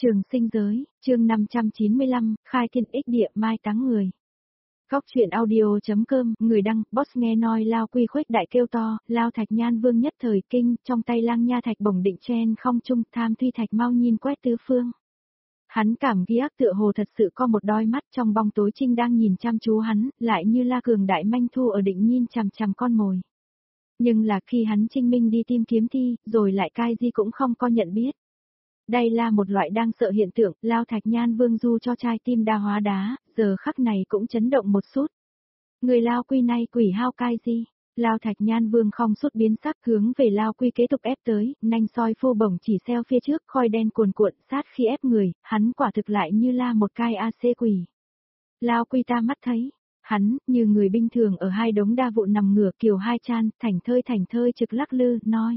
Trường sinh giới, chương 595, khai thiên ích địa mai táng người. Góc truyện audio.com, người đăng, boss nghe nói Lao Quy khuếch đại kêu to, Lao Thạch Nhan Vương nhất thời kinh, trong tay Lang Nha Thạch bổng định chen không trung, tham Thuy Thạch mau nhìn quét tứ phương. Hắn cảm ghi ác tựa hồ thật sự có một đôi mắt trong bóng tối trinh đang nhìn chăm chú hắn, lại như La Cường đại manh thu ở định nhìn chằm chằm con mồi. Nhưng là khi hắn Trinh Minh đi tìm kiếm thi, rồi lại cai gì cũng không có nhận biết. Đây là một loại đang sợ hiện tượng, Lao Thạch Nhan Vương du cho trai tim đa hóa đá, giờ khắc này cũng chấn động một chút. Người Lao Quy này quỷ hao cai gì? Lao Thạch Nhan Vương không sút biến sắc hướng về Lao Quy kế tục ép tới, nanh soi phô bổng chỉ xeo phía trước, khói đen cuồn cuộn sát khi ép người, hắn quả thực lại như là một cai AC quỷ. Lao Quy ta mắt thấy, hắn, như người bình thường ở hai đống đa vụ nằm ngửa kiều hai chan, thảnh thơi trực lắc lư, nói.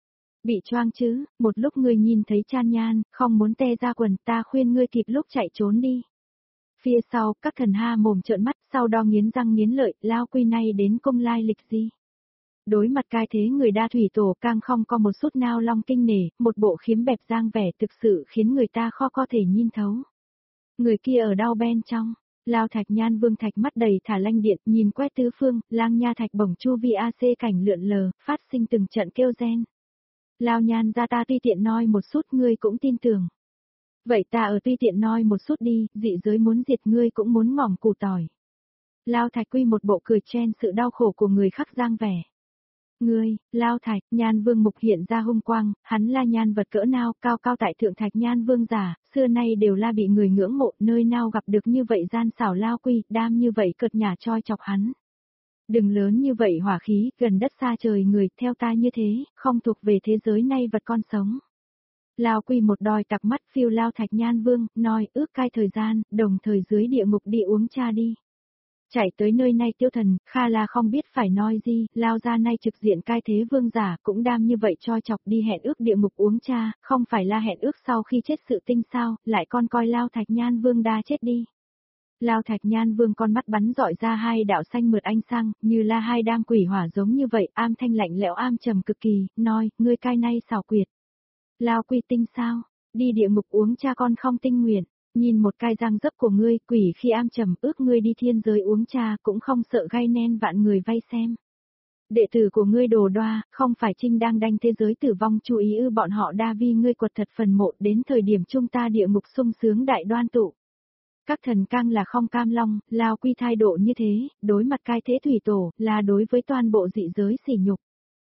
Bị choang chứ, một lúc ngươi nhìn thấy Chan Nhan, không muốn te ra quần, ta khuyên ngươi kịp lúc chạy trốn đi. Phía sau, các thần ha mồm trợn mắt, sau đó nghiến răng nghiến lợi, Lao Quy này đến công lai lịch gì. Đối mặt cai thế người đa thủy tổ càng không có một chút nào long kinh nể, một bộ khiếm bẹp giang vẻ thực sự khiến người ta khó có thể nhìn thấu. Người kia ở đau bên trong, Lao Thạch Nhan Vương thạch mắt đầy thả lanh điện, nhìn quét tứ phương, Lang Nha Thạch bổng chu vi AC cảnh lượn lờ, phát sinh từng trận kêu gen. Lao Nhan ra ta tuy tiện nói một chút ngươi cũng tin tưởng. Vậy ta ở tuy tiện nói một chút đi, dị giới muốn diệt ngươi cũng muốn ngỏm củ tỏi. Lao Thạch Quy một bộ cười chen sự đau khổ của người khác giang vẻ. Ngươi, Lao Thạch, Nhan Vương mục hiện ra hung quang, hắn là nhan vật cỡ nào, cao cao tại thượng Thạch Nhan Vương giả, xưa nay đều là bị người ngưỡng mộ, nơi nào gặp được như vậy gian xảo Lao Quy, đam như vậy cợt nhả choi chọc hắn. Đừng lớn như vậy hỏa khí, gần đất xa trời người, theo ta như thế, không thuộc về thế giới này vật con sống. Lao Quy một đòi tặc mắt phiêu Lao Thạch Nhan Vương, nói ước cai thời gian, đồng thời dưới địa ngục đi uống cha đi. Chạy tới nơi này tiêu thần, Kha là không biết phải nói gì, Lao ra nay trực diện cai thế vương giả cũng đam như vậy choi chọc đi hẹn ước địa ngục uống cha, không phải là hẹn ước sau khi chết sự tinh sao, lại con coi Lao Thạch Nhan Vương đa chết đi. Lao Thạch Nhan Vương con mắt bắn dọi ra hai đạo xanh mượt ánh sang, như là hai đam quỷ hỏa giống như vậy, am thanh lạnh lẽo am trầm cực kỳ, nói, ngươi cai nay xảo quyệt. Lao Quy tinh sao, đi địa ngục uống cha con không tinh nguyện, nhìn một cai răng dấp của ngươi, quỷ khi am trầm ước ngươi đi thiên giới uống cha cũng không sợ gai nen vạn người vay xem. Đệ tử của ngươi đồ đoa, không phải Trinh đang đanh thế giới tử vong chú ý ư bọn họ đa vi ngươi quật thật phần mộ đến thời điểm chúng ta địa ngục sung sướng đại đoan tụ. Các thần cang là không cam long, Lao Quy thái độ như thế, đối mặt cai thế thủy tổ, là đối với toàn bộ dị giới sỉ nhục.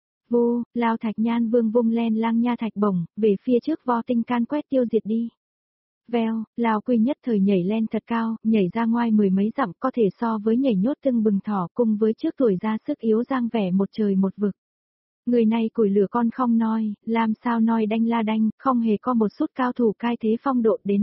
Vô, Lao Thạch Nhan Vương vung len Lang Nha Thạch bổng, về phía trước vo tinh can quét tiêu diệt đi. Vèo, Lao Quy nhất thời nhảy lên thật cao, nhảy ra ngoài mười mấy dặm có thể so với nhảy nhốt tưng bừng thỏ cùng với trước tuổi ra sức yếu giang vẻ một trời một vực. Người này củi lửa con không nói, làm sao nói đanh la đanh, không hề có một chút cao thủ cai thế phong độ đến.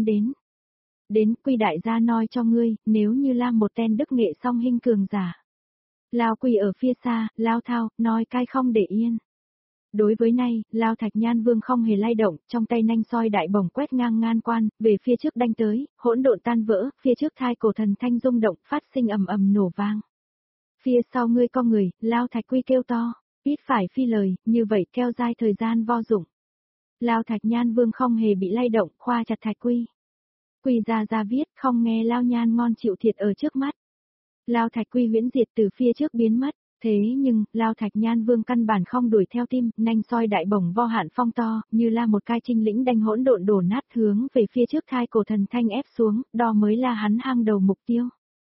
Đến Quy đại gia nói cho ngươi, nếu như làm một tên đức nghệ song hình cường giả. Lao Quy ở phía xa, Lao Thao, nói cai không để yên. Đối với này, Lao Thạch Nhan Vương không hề lay động, trong tay nanh soi đại bổng quét ngang ngan quan, về phía trước đanh tới, hỗn độn tan vỡ, phía trước thai cổ thần thanh rung động, phát sinh ầm ầm nổ vang. Phía sau ngươi con người, Lao Thạch Quy kêu to, ít phải phi lời, như vậy keo dài thời gian vô dụng. Lao Thạch Nhan Vương không hề bị lay động, khoa chặt Thạch Quy. Quy ra viết, không nghe Lao Nhan ngon chịu thiệt ở trước mắt. Lao Thạch Quy huyễn diệt từ phía trước biến mất, thế nhưng, Lao Thạch Nhan Vương căn bản không đuổi theo tim, nanh soi đại bổng vo hạn phong to, như là một cai trinh lĩnh đanh hỗn độn đổ nát hướng về phía trước thai cổ thần thanh ép xuống, đó mới là hắn hang đầu mục tiêu.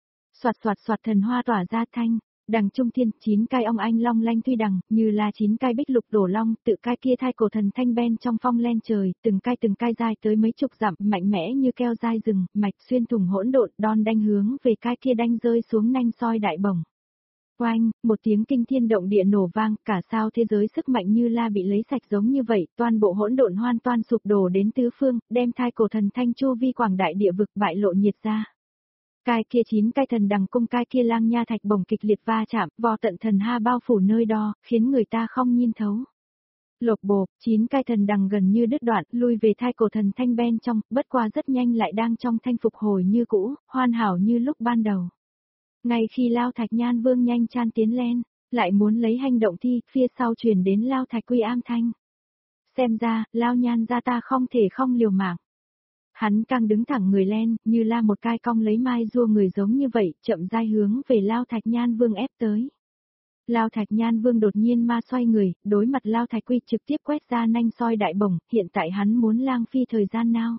Soạt thần hoa tỏa ra thanh. Đằng trung thiên, 9 cai ong anh long lanh tuy đằng, như là 9 cai bích lục đổ long, tự cai kia thai cổ thần thanh ben trong phong len trời, từng cai dài tới mấy chục dặm, mạnh mẽ như keo dai rừng, mạch xuyên thủng hỗn độn, đòn đanh hướng về cai kia đanh rơi xuống nanh soi đại bổng. Oanh, một tiếng kinh thiên động địa nổ vang, cả sao thế giới sức mạnh như la bị lấy sạch giống như vậy, toàn bộ hỗn độn hoàn toàn sụp đổ đến tứ phương, đem thai cổ thần thanh chu vi quảng đại địa vực bại lộ nhiệt ra. Cai kia 9 cai thần đằng cung cai kia Lang Nha Thạch bổng kịch liệt va chạm, vò tận thần ha bao phủ nơi đó, khiến người ta không nhìn thấu. Lộc bộp, 9 cai thần đằng gần như đứt đoạn, lui về thai cổ thần thanh bên trong, bất qua rất nhanh lại đang trong thanh phục hồi như cũ, hoàn hảo như lúc ban đầu. Ngay khi Lao Thạch Nhan Vương nhanh chan tiến lên, lại muốn lấy hành động thi, phía sau truyền đến Lao Thạch Quy am thanh. Xem ra, Lao Nhan ra ta không thể không liều mạng. Hắn càng đứng thẳng người lên, như la một cai cong lấy mai rua người giống như vậy, chậm rãi hướng về Lao Thạch Nhan Vương ép tới. Lao Thạch Nhan Vương đột nhiên ma xoay người, đối mặt Lao Thạch Quy trực tiếp quét ra nanh soi đại bổng, hiện tại hắn muốn lang phi thời gian nào.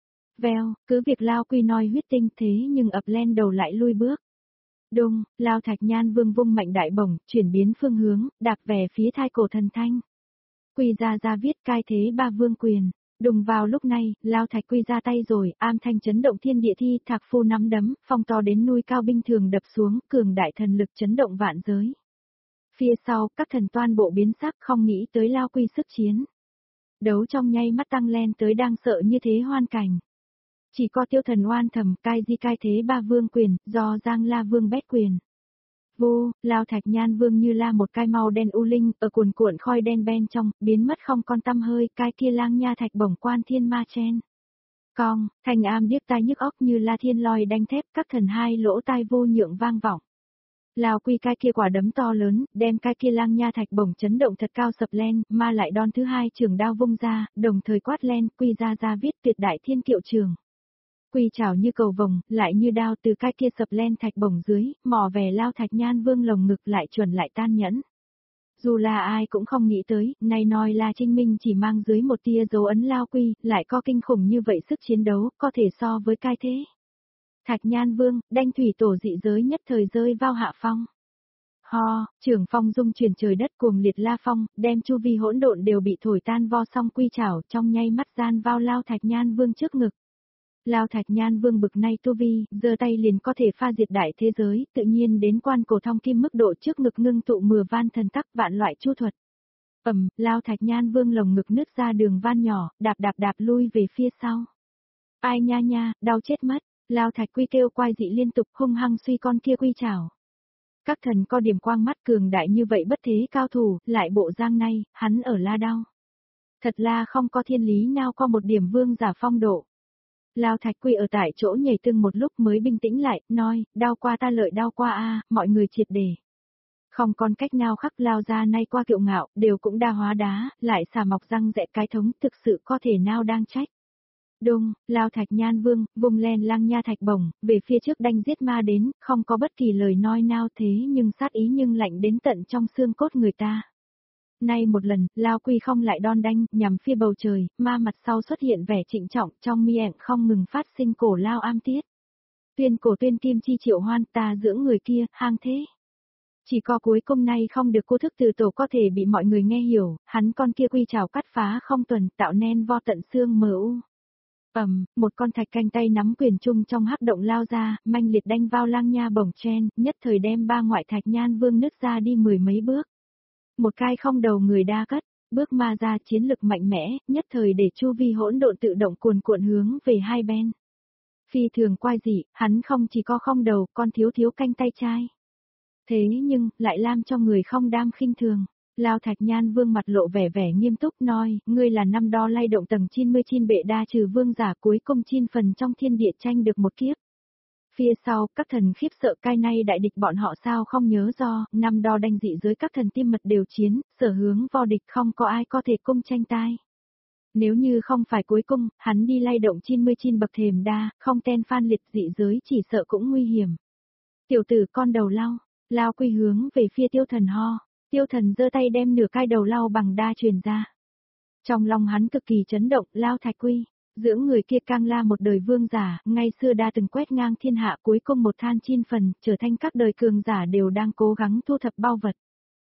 Vèo, cứ việc Lao Quy nói huyết tinh thế nhưng ập lên đầu lại lui bước. Đùng, Lao Thạch Nhan Vương vung mạnh đại bổng, chuyển biến phương hướng, đạp về phía thai cổ thần thanh. Quy ra viết cai thế ba vương quyền. Đùng vào lúc này, Lao Thạch Quy ra tay rồi, am thanh chấn động thiên địa thi, thạc phu nắm đấm, phong to đến núi cao binh thường đập xuống, cường đại thần lực chấn động vạn giới. Phía sau, các thần toan bộ biến sắc không nghĩ tới Lao Quy sức chiến. Đấu trong nháy mắt tăng lên tới đang sợ như thế hoan cảnh. Chỉ có tiêu thần oan thầm cai di cai thế ba vương quyền, do Giang La Vương bét quyền. Vô, Lao Thạch Nhan Vương như la một cai màu đen u linh, ở cuồn cuộn khói đen bên trong, biến mất không con tăm hơi, cai kia lang nha thạch bổng quan thiên ma chen. Cong, thành am điếc tai nhức óc như la thiên lòi đanh thép, các thần hai lỗ tai vô nhượng vang vọng. Lao Quy cai kia quả đấm to lớn, đem cai kia lang nha thạch bổng chấn động thật cao sập lên, ma lại đòn thứ hai trường đao vung ra, đồng thời quát lên, Quy ra viết tuyệt đại thiên kiệu trường. Quy chảo như cầu vồng, lại như đao từ cai kia sập lên thạch bổng dưới, mò về Lao Thạch Nhan Vương lồng ngực lại chuẩn lại tan nhẫn. Dù là ai cũng không nghĩ tới, này nói là Trinh Minh chỉ mang dưới một tia dấu ấn Lao Quy, lại có kinh khủng như vậy sức chiến đấu, có thể so với cai thế. Thạch Nhan Vương, đanh thủy tổ dị giới nhất thời rơi vào hạ phong. Ho, trưởng phong dung chuyển trời đất cuồng liệt la phong, đem chu vi hỗn độn đều bị thổi tan vo xong quy chảo trong nháy mắt gian vào Lao Thạch Nhan Vương trước ngực. Lao Thạch Nhan Vương bực nay tu vi, giơ tay liền có thể pha diệt đại thế giới, tự nhiên đến quan cổ thông kim mức độ trước ngực ngưng tụ mưa van thần tắc vạn loại chu thuật. Lao Thạch Nhan Vương lồng ngực nứt ra đường van nhỏ, đạp lui về phía sau. Ai nha, đau chết mất, Lao Thạch Quy kêu quai dị liên tục hung hăng suy con kia quy chảo. Các thần có điểm quang mắt cường đại như vậy bất thế cao thủ, lại bộ giang này, hắn ở la đau. Thật là không có thiên lý nào có một điểm vương giả phong độ. Lao Thạch Quy ở tại chỗ nhảy từng một lúc mới bình tĩnh lại, nói, đau qua ta lợi đau qua a, mọi người triệt để. Không còn cách nào khác Lao ra nay qua kiệu ngạo, đều cũng đa hóa đá, lại xà mọc răng rẽ cái thống thực sự có thể nào đang trách. Đùng, Lao Thạch Nhan Vương, vùng len lang nha thạch bổng, về phía trước đanh giết ma đến, không có bất kỳ lời nói nào thế nhưng sát ý nhưng lạnh đến tận trong xương cốt người ta. Nay một lần, Lao Quy không lại đon đanh, nhằm phía bầu trời, ma mặt sau xuất hiện vẻ trịnh trọng, trong miệng không ngừng phát sinh cổ Lao am tiết. Tuyên cổ tuyên kim chi triệu hoan ta dưỡng người kia, hang thế. Chỉ có cuối cùng nay không được cô thức từ tổ có thể bị mọi người nghe hiểu, hắn con kia quy trào cắt phá không tuần, tạo nên vo tận xương mờ u. Một con thạch canh tay nắm quyền trung trong hắc động lao ra, manh liệt đanh vào lang nha bổng chen, nhất thời đem ba ngoại Thạch Nhan Vương nứt ra đi mười mấy bước. Một cai không đầu người đa cất, bước ma ra chiến lực mạnh mẽ, nhất thời để chu vi hỗn độn tự động cuồn cuộn hướng về hai bên. Phi thường quai dị, hắn không chỉ có không đầu, con thiếu canh tay trai. Thế nhưng, lại làm cho người không đam khinh thường. Lao Thạch Nhan Vương mặt lộ vẻ nghiêm túc nói, ngươi là năm đo lay động tầng 99 bệ đa trừ vương giả cuối cùng chin phần trong thiên địa tranh được một kiếp. Phía sau, các thần khiếp sợ cai nay đại địch bọn họ sao không nhớ do, năm đo đanh dị giới các thần tim mật đều chiến, sở hướng vo địch không có ai có thể cung tranh tai. Nếu như không phải cuối cùng, hắn đi lay động 99 bậc thềm đa, không ten phan liệt dị giới chỉ sợ cũng nguy hiểm. Tiểu tử con đầu Lao Quy hướng về phía tiêu thần ho. Tiêu thần giơ tay đem nửa cai đầu Lao bằng đa truyền ra. Trong lòng hắn cực kỳ chấn động, Lao Thạch Quy, dưỡng người kia cang la một đời vương giả, ngay xưa đa từng quét ngang thiên hạ cuối cùng một than chin phần, trở thành các đời cường giả đều đang cố gắng thu thập bao vật.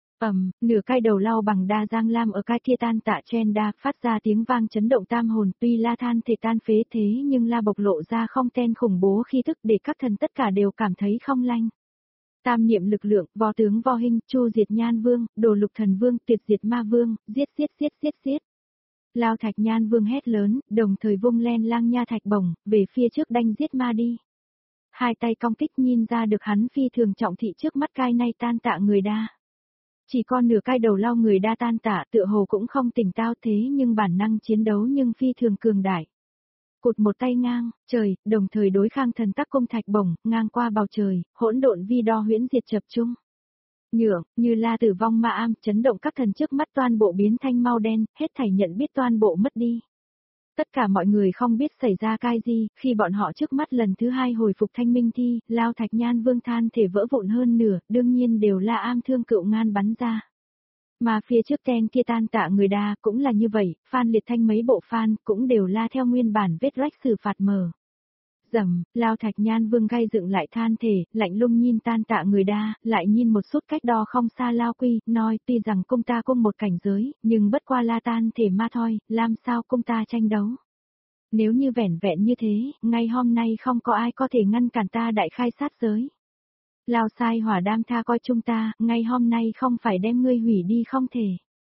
Nửa cai đầu Lao bằng đa giang lam ở cai kia tan tạ chen đa, phát ra tiếng vang chấn động tam hồn, tuy la than thể tan phế thế nhưng la bộc lộ ra không ten khủng bố khi thức để các thần tất cả đều cảm thấy không lanh. Tam niệm lực lượng, võ tướng vo hình, chu diệt nhan vương, đồ lục thần vương, tuyệt diệt ma vương, giết. Lao Thạch Nhan Vương hét lớn, đồng thời vung len lang nha thạch bổng, về phía trước đanh giết ma đi. Hai tay cong kích nhìn ra được hắn phi thường trọng thị trước mắt cai nay tan tạ người đa. Chỉ còn nửa cai đầu Lao người đa tan tạ tựa hồ cũng không tỉnh táo thế nhưng bản năng chiến đấu nhưng phi thường cường đại. Cụt một tay ngang, trời, đồng thời đối khang thần tắc công thạch bổng, ngang qua bầu trời, hỗn độn vi đo huyễn diệt chập chung. Nhượng, như la tử vong ma am, chấn động các thần trước mắt toàn bộ biến thanh mau đen, hết thảy nhận biết toàn bộ mất đi. Tất cả mọi người không biết xảy ra cái gì, khi bọn họ trước mắt lần thứ hai hồi phục thanh minh thi, Lao Thạch Nhan Vương than thể vỡ vụn hơn nửa, đương nhiên đều là am thương cựu ngan bắn ra. Mà phía trước ten kia tan tạ người đa cũng là như vậy, Phan Liệt Thanh mấy bộ fan cũng đều la theo nguyên bản vết rách xử phạt mở. Dầm, Lao Thạch Nhan Vương gây dựng lại than thể, lạnh lùng nhìn tan tạ người đa, lại nhìn một chút cách đo không xa Lao Quy, nói tuy rằng công ta cùng một cảnh giới, nhưng bất qua la tan thể ma thôi, làm sao công ta tranh đấu. Nếu như vẻn vẹn như thế, ngay hôm nay không có ai có thể ngăn cản ta đại khai sát giới. Lao sai hỏa đam tha coi chúng ta, ngay hôm nay không phải đem ngươi hủy đi không thể.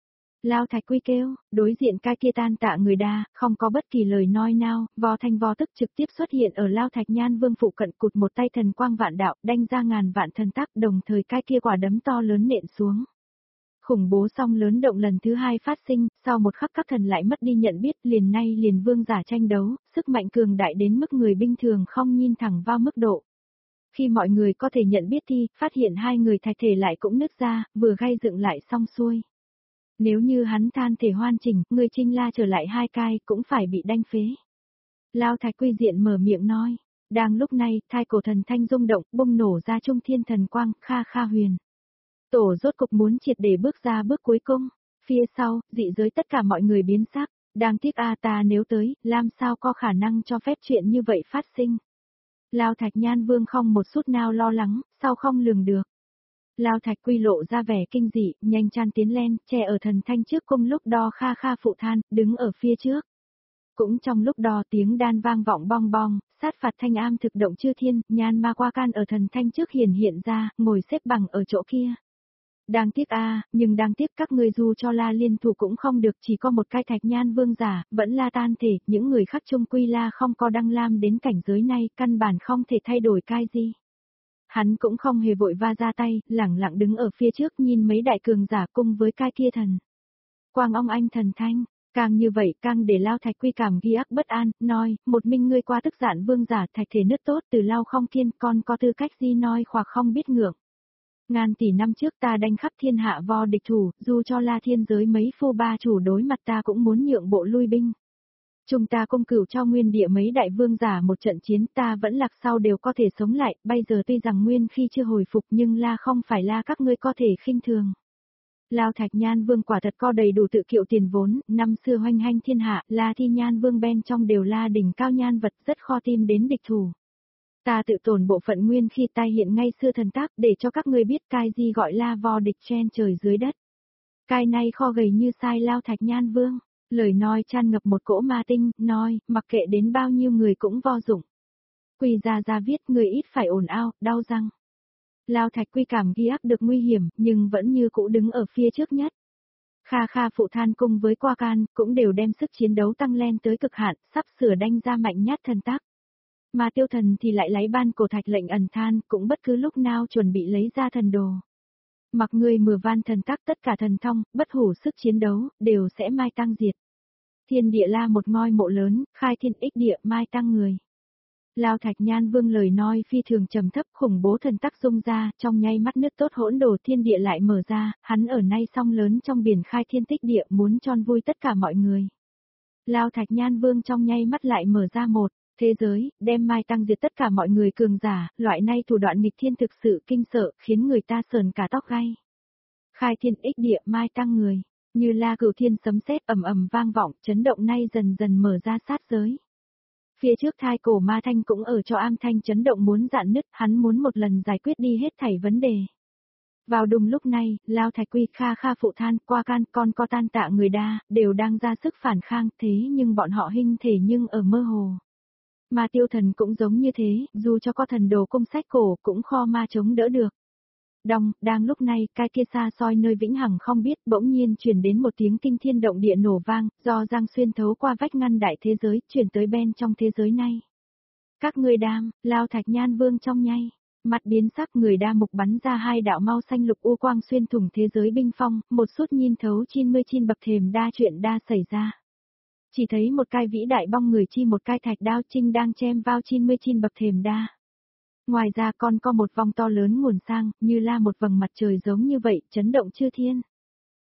Lao Thạch Quy kêu, đối diện cái kia tan tạ người đa, không có bất kỳ lời nói nào, vò thanh vò tức trực tiếp xuất hiện ở Lao Thạch Nhan Vương phụ cận cụt một tay thần quang vạn đạo, đanh ra ngàn vạn thần tác, đồng thời cái kia quả đấm to lớn nện xuống. Khủng bố song lớn động lần thứ hai phát sinh, sau một khắc các thần lại mất đi nhận biết, liền nay liền vương giả tranh đấu, sức mạnh cường đại đến mức người bình thường không nhìn thẳng vào mức độ. Khi mọi người có thể nhận biết thì, phát hiện hai người thạch thể lại cũng nứt ra, vừa gây dựng lại xong xuôi. Nếu như hắn than thể hoàn chỉnh, người Trinh La trở lại hai cai cũng phải bị đanh phế. Lao Thạch Quy diện mở miệng nói. Đang lúc này, thai cổ thần thanh rung động, bùng nổ ra trung thiên thần quang, kha kha huyền. Tổ rốt cục muốn triệt để bước ra bước cuối cùng. Phía sau, dị giới tất cả mọi người biến sắc. Đáng tiếc ta nếu tới, làm sao có khả năng cho phép chuyện như vậy phát sinh. Lao Thạch Nhan Vương không một chút nào lo lắng, sao không lường được. Lao Thạch Quy lộ ra vẻ kinh dị, nhanh chan tiến lên, che ở thần thanh trước cung lúc đo kha kha phụ than, đứng ở phía trước. Cũng trong lúc đo tiếng đan vang vọng bong bong, sát phạt thanh am thực động chư thiên, nhan ma qua can ở thần thanh trước hiện ra, ngồi xếp bằng ở chỗ kia. Đáng tiếc nhưng đáng tiếc các ngươi dù cho la liên thủ cũng không được, chỉ có một cái Thạch Nhan Vương giả, vẫn là tan thể, những người khác chung quy la không có đăng lam đến cảnh giới này, căn bản không thể thay đổi cái gì. Hắn cũng không hề vội va ra tay, lẳng lặng đứng ở phía trước nhìn mấy đại cường giả cùng với cái kia thần. Quang ông anh thần thanh, càng như vậy càng để Lao Thạch Quy cảm ghi ác bất an, nói, một mình ngươi qua tức giận vương giả thạch thể nứt tốt từ Lao không thiên, con có tư cách gì nói hoặc không biết ngưỡng. Ngàn tỷ năm trước ta đánh khắp thiên hạ vo địch thủ, dù cho la thiên giới mấy phu ba chủ đối mặt ta cũng muốn nhượng bộ lui binh. Chúng ta cung cửu cho nguyên địa mấy đại vương giả một trận chiến, ta vẫn lạc sau đều có thể sống lại, bây giờ tuy rằng nguyên khi chưa hồi phục nhưng la không phải la các ngươi có thể khinh thường. Lao Thạch Nhan Vương quả thật có đầy đủ tự kiệu tiền vốn, năm xưa hoành hành thiên hạ, la thi nhan vương bên trong đều la đỉnh cao nhan vật rất khó tìm đến địch thủ. Ta tự tổn bộ phận nguyên khi tai hiện ngay xưa thần tác để cho các ngươi biết cái gì gọi là vo địch chen trời dưới đất. Cái này kho gầy như sai Lao Thạch Nhan Vương. Lời nói tràn ngập một cỗ ma tinh, nói, mặc kệ đến bao nhiêu người cũng vô dụng. Quy ra viết người ít phải ồn ào, đau răng. Lao Thạch Quy cảm ghi ác được nguy hiểm, nhưng vẫn như cũ đứng ở phía trước nhất. Kha kha phụ than cùng với qua can, cũng đều đem sức chiến đấu tăng lên tới cực hạn, sắp sửa đanh ra mạnh nhát thần tác. Mà tiêu thần thì lại lấy ban cổ thạch lệnh ẩn than, cũng bất cứ lúc nào chuẩn bị lấy ra thần đồ. Mặc người mừa van thần tác tất cả thần thông, bất hủ sức chiến đấu, đều sẽ mai tăng diệt. Thiên địa la một ngôi mộ lớn, khai thiên ích địa mai tăng người. Lao Thạch Nhan Vương lời nói phi thường trầm thấp, khủng bố thần tác rung ra, trong nháy mắt nước tốt hỗn đổ thiên địa lại mở ra, hắn ở nay song lớn trong biển khai thiên tích địa muốn tròn vui tất cả mọi người. Lao Thạch Nhan Vương trong nháy mắt lại mở ra một thế giới, đem mai tăng diệt tất cả mọi người cường giả, loại này thủ đoạn nghịch thiên thực sự kinh sợ, khiến người ta sờn cả tóc gai. Khai thiên ích địa mai tăng người, như la cửu thiên sấm sét ầm ầm vang vọng, chấn động nay dần dần mở ra sát giới. Phía trước thai cổ ma thanh cũng ở cho am thanh chấn động muốn dạn nứt, hắn muốn một lần giải quyết đi hết thảy vấn đề. Vào đúng lúc này, Lao Thạch Quy kha kha phụ than, qua can, con co tan tạ người đa, đều đang ra sức phản kháng, thế nhưng bọn họ hình thể nhưng ở mơ hồ. Mà tiêu thần cũng giống như thế, dù cho có thần đồ cung sách cổ cũng kho ma chống đỡ được. Đang lúc này, cái kia xa xôi nơi vĩnh hằng không biết, bỗng nhiên truyền đến một tiếng kinh thiên động địa nổ vang, do Giang xuyên thấu qua vách ngăn đại thế giới, truyền tới bên trong thế giới này. Các ngươi đam, Lao Thạch Nhan Vương trong nhay, mặt biến sắc người đa mục bắn ra hai đạo mau xanh lục u quang xuyên thủng thế giới binh phong, một suốt nhìn thấu 99 bậc thềm đa chuyện đa xảy ra. Chỉ thấy một cái vĩ đại bong người chi một cái thạch đao trinh đang chém vào 99 bậc thềm đa. Ngoài ra còn có một vòng to lớn nguồn sang, như là một vầng mặt trời giống như vậy, chấn động chư thiên.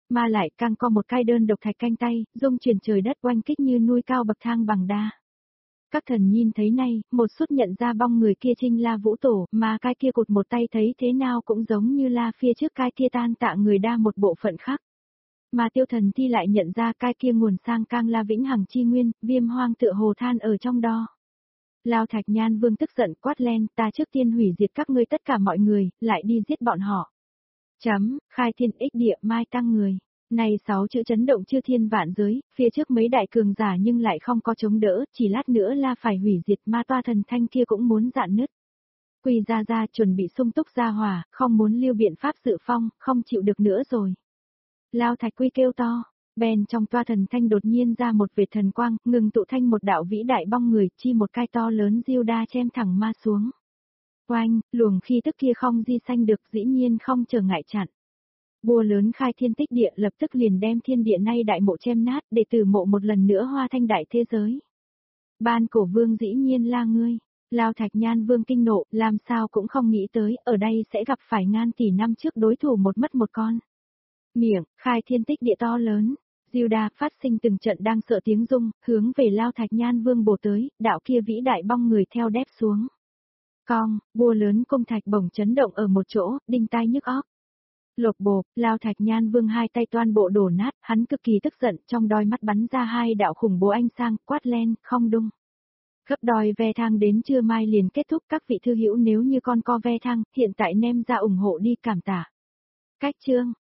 Mà lại càng có một cái đơn độc thạch canh tay, dung chuyển trời đất oanh kích như núi cao bậc thang bằng đa. Các thần nhìn thấy nay, một suất nhận ra bong người kia trinh La Vũ Tổ, mà cái kia cụt một tay thấy thế nào cũng giống như La phía trước cái kia tan tạ người đa một bộ phận khác. Mà tiêu thần thi lại nhận ra cái kia nguồn sang cang La vĩnh hằng chi nguyên, viêm hoang tựa hồ than ở trong đó. Lao Thạch Nhan Vương tức giận quát lên, ta trước tiên hủy diệt các ngươi tất cả mọi người, lại đi giết bọn họ. Khai thiên ích địa mai tăng người. Này 6 chữ chấn động chư thiên vạn giới, phía trước mấy đại cường giả nhưng lại không có chống đỡ, chỉ lát nữa là phải hủy diệt ma toa thần thanh kia cũng muốn dạn nứt. Quỳ ra chuẩn bị sung túc ra hỏa, không muốn lưu biện pháp dự phong, không chịu được nữa rồi. Lao Thạch Quy kêu to, bèn trong toa thần thanh đột nhiên ra một vệt thần quang, ngừng tụ thanh một đạo vĩ đại bong người, chi một cái to lớn diêu đa chém thẳng ma xuống. Oanh, luồng khi tức kia không di sanh được dĩ nhiên không trở ngại chặn. Bùa lớn khai thiên tích địa lập tức liền đem thiên địa nay đại mộ chém nát để từ mộ một lần nữa hoa thanh đại thế giới. Ban cổ vương dĩ nhiên là ngươi. Lao Thạch Nhan Vương kinh nộ, làm sao cũng không nghĩ tới, ở đây sẽ gặp phải ngàn tỷ năm trước đối thủ một mất một con. Miệng, khai thiên tích địa to lớn, diêu đa phát sinh từng trận đang sợ tiếng rung, hướng về Lao Thạch Nhan Vương bổ tới, đạo kia vĩ đại bong người theo đép xuống. Cong, bùa lớn cung thạch bổng chấn động ở một chỗ, đinh tai nhức óc. Lột bộp, Lao Thạch Nhan Vương hai tay toan bộ đổ nát, hắn cực kỳ tức giận, trong đôi mắt bắn ra hai đạo khủng bố ánh sang, quát lên, không đung. Gấp đòi ve thang đến trưa mai liền kết thúc, các vị thư hữu nếu như con co ve thang, hiện tại nem ra ủng hộ đi cảm tạ. Cách chương